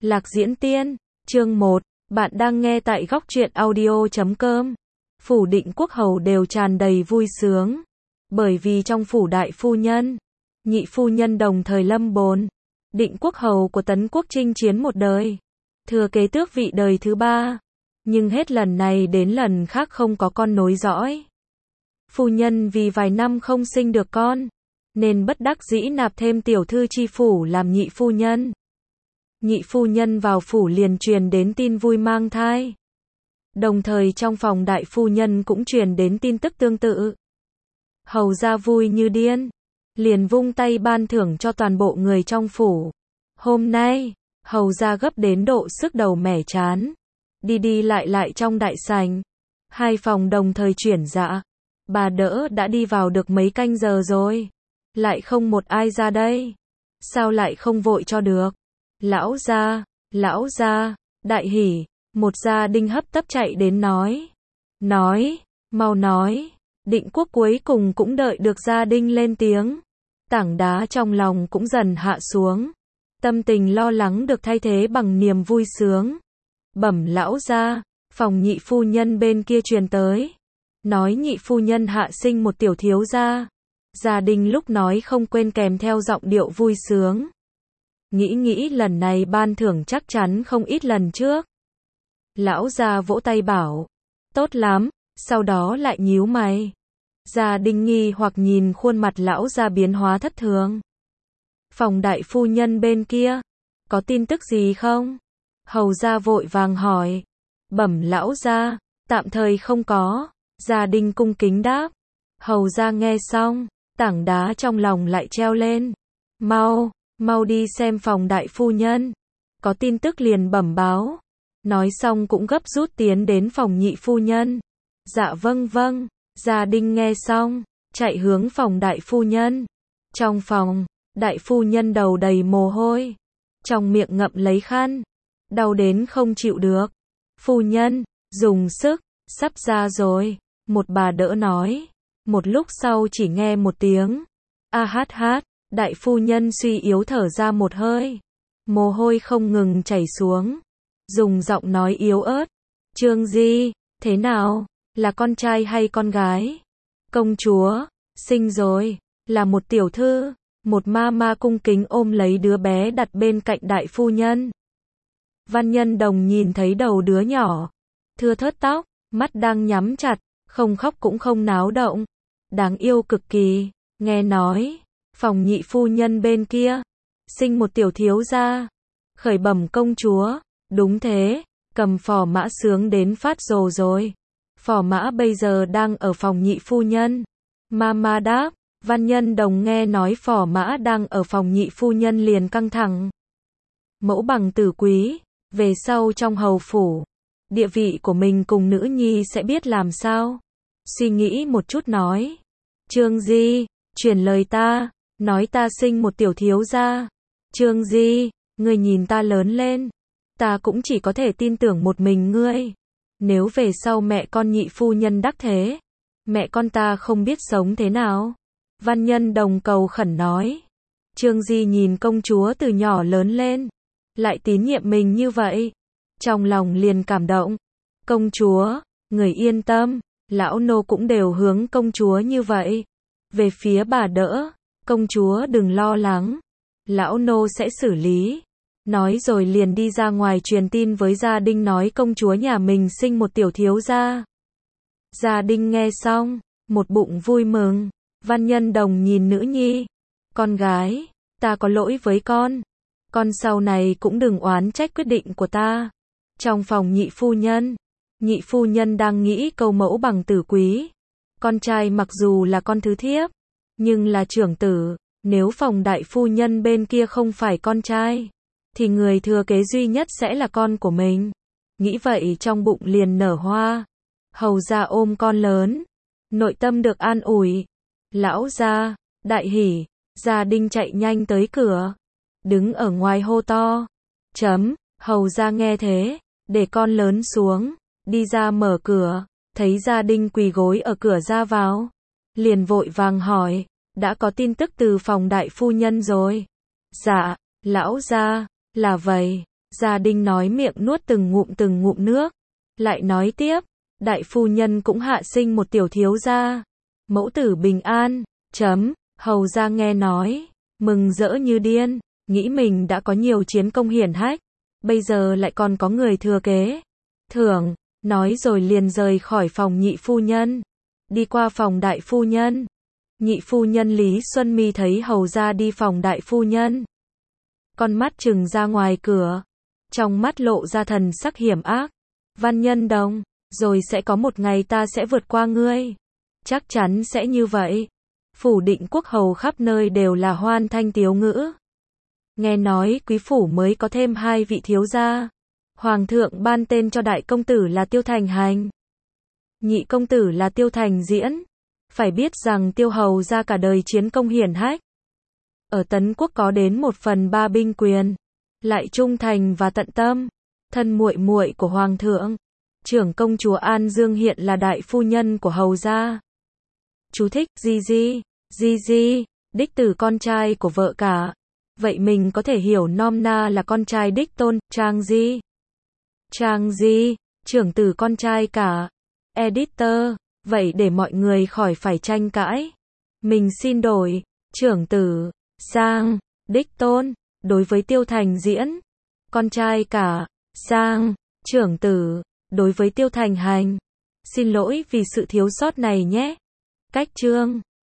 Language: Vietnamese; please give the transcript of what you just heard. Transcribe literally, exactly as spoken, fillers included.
Lạc Diễn Tiên, chương một, bạn đang nghe tại góc truyện audio chấm com. Phủ Định Quốc hầu đều tràn đầy vui sướng, bởi vì trong phủ đại phu nhân, nhị phu nhân đồng thời lâm bồn. Định Quốc hầu của Tấn Quốc chinh chiến một đời, thừa kế tước vị đời thứ ba, nhưng hết lần này đến lần khác không có con nối dõi. Phu nhân vì vài năm không sinh được con, nên bất đắc dĩ nạp thêm tiểu thư chi phủ làm nhị phu nhân. Nhị phu nhân vào phủ liền truyền đến tin vui mang thai. Đồng thời trong phòng đại phu nhân cũng truyền đến tin tức tương tự. Hầu gia vui như điên, liền vung tay ban thưởng cho toàn bộ người trong phủ. Hôm nay, hầu gia gấp đến độ sức đầu mẻ chán, đi đi lại lại trong đại sảnh. Hai phòng đồng thời chuyển dạ. Bà đỡ đã đi vào được mấy canh giờ rồi, lại không một ai ra đây. Sao lại không vội cho được? Lão gia, lão gia, đại hỉ, một gia đình hấp tấp chạy đến nói. Nói, mau nói. Định Quốc cuối cùng cũng đợi được gia đình lên tiếng. Tảng đá trong lòng cũng dần hạ xuống. Tâm tình lo lắng được thay thế bằng niềm vui sướng. Bẩm lão gia, phòng nhị phu nhân bên kia truyền tới. Nói nhị phu nhân hạ sinh một tiểu thiếu gia. Gia đình lúc nói không quên kèm theo giọng điệu vui sướng. Nghĩ nghĩ lần này ban thưởng chắc chắn không ít lần trước. Lão gia vỗ tay bảo, tốt lắm, sau đó lại nhíu mày. Gia đình nghi hoặc nhìn khuôn mặt lão gia biến hóa thất thường. Phòng đại phu nhân bên kia, có tin tức gì không? Hầu gia vội vàng hỏi. Bẩm lão gia, tạm thời không có. Gia đình cung kính đáp. Hầu gia nghe xong, tảng đá trong lòng lại treo lên. Mau, mau đi xem phòng đại phu nhân. Có tin tức liền bẩm báo. Nói xong cũng gấp rút tiến đến phòng nhị phu nhân. Dạ vâng vâng. Gia đình nghe xong, chạy hướng phòng đại phu nhân. Trong phòng, đại phu nhân đầu đầy mồ hôi, trong miệng ngậm lấy khăn, đau đến không chịu được. Phu nhân, dùng sức, sắp ra rồi. Một bà đỡ nói. Một lúc sau chỉ nghe một tiếng a hát hát, đại phu nhân suy yếu thở ra một hơi, mồ hôi không ngừng chảy xuống, dùng giọng nói yếu ớt. Trương Di, thế nào, là con trai hay con gái? Công chúa, sinh rồi, là một tiểu thư. Một ma ma cung kính ôm lấy đứa bé đặt bên cạnh đại phu nhân. Văn Nhân Đồng nhìn thấy đầu đứa nhỏ, thưa thớt tóc, mắt đang nhắm chặt, không khóc cũng không náo động, đáng yêu cực kỳ. Nghe nói, phòng nhị phu nhân bên kia, sinh một tiểu thiếu gia. Khởi bẩm công chúa, đúng thế, cầm phò mã sướng đến phát rồ rồi. Phò mã bây giờ đang ở phòng nhị phu nhân. Mama đáp. Văn Nhân Đồng nghe nói phò mã đang ở phòng nhị phu nhân liền căng thẳng. Mẫu bằng tử quý, về sau trong hầu phủ, địa vị của mình cùng nữ nhi sẽ biết làm sao. Suy nghĩ một chút nói. Trương Di, truyền lời ta, nói ta sinh một tiểu thiếu gia. Trương Di, ngươi nhìn ta lớn lên, ta cũng chỉ có thể tin tưởng một mình ngươi. Nếu về sau mẹ con nhị phu nhân đắc thế, mẹ con ta không biết sống thế nào. Văn Nhân Đồng cầu khẩn nói. Trương Di nhìn công chúa từ nhỏ lớn lên, lại tín nhiệm mình như vậy, trong lòng liền cảm động. Công chúa, người yên tâm, lão nô cũng đều hướng công chúa như vậy. Về phía bà đỡ, công chúa đừng lo lắng, lão nô sẽ xử lý. Nói rồi liền đi ra ngoài truyền tin với gia đình nói công chúa nhà mình sinh một tiểu thiếu gia. Gia đình nghe xong, một bụng vui mừng. Văn Nhân Đồng nhìn nữ nhi. Con gái, ta có lỗi với con. Con sau này cũng đừng oán trách quyết định của ta. Trong phòng nhị phu nhân, nhị phu nhân đang nghĩ câu mẫu bằng tử quý. Con trai mặc dù là con thứ thiếp, nhưng là trưởng tử. Nếu phòng đại phu nhân bên kia không phải con trai, thì người thừa kế duy nhất sẽ là con của mình. Nghĩ vậy trong bụng liền nở hoa. Hầu gia ôm con lớn, nội tâm được an ủi. Lão gia, đại hỉ, gia đình chạy nhanh tới cửa, đứng ở ngoài hô to. Chấm, hầu gia nghe thế, để con lớn xuống, đi ra mở cửa, thấy gia đình quỳ gối ở cửa ra vào, liền vội vàng hỏi, đã có tin tức từ phòng đại phu nhân rồi? Dạ, lão gia, là vậy. Gia Đinh nói miệng nuốt từng ngụm từng ngụm nước. Lại nói tiếp, đại phu nhân cũng hạ sinh một tiểu thiếu gia. Mẫu tử bình an, chấm, hầu gia nghe nói, mừng rỡ như điên, nghĩ mình đã có nhiều chiến công hiển hách, bây giờ lại còn có người thừa kế. Thưởng, nói rồi liền rời khỏi phòng nhị phu nhân, đi qua phòng đại phu nhân. Nhị phu nhân Lý Xuân Mi thấy hầu gia đi phòng đại phu nhân, con mắt trừng ra ngoài cửa, trong mắt lộ ra thần sắc hiểm ác. Văn Nhân Đồng, rồi sẽ có một ngày ta sẽ vượt qua ngươi. Chắc chắn sẽ như vậy. Phủ Định Quốc hầu khắp nơi đều là hoan thanh tiếu ngữ. Nghe nói quý phủ mới có thêm hai vị thiếu gia. Hoàng thượng ban tên cho đại công tử là Tiêu Thành Hành, nhị công tử là Tiêu Thành Diễn. Phải biết rằng Tiêu hầu gia cả đời chiến công hiển hách, ở Tấn Quốc có đến một phần ba binh quyền, lại trung thành và tận tâm. Thân muội muội của hoàng thượng, trưởng công chúa An Dương hiện là đại phu nhân của hầu gia. Chú thích: Di Di, Di Di, đích tử con trai của vợ cả. Vậy mình có thể hiểu nom na là con trai đích tôn. Trang Di, Trang Di, trưởng tử con trai cả. Editor, vậy để mọi người khỏi phải tranh cãi, mình xin đổi trưởng tử sang đích tôn. Đối với Tiêu Thành Diễn, con trai cả sang trưởng tử. Đối với Tiêu Thành Hành, xin lỗi vì sự thiếu sót này nhé. Cách chương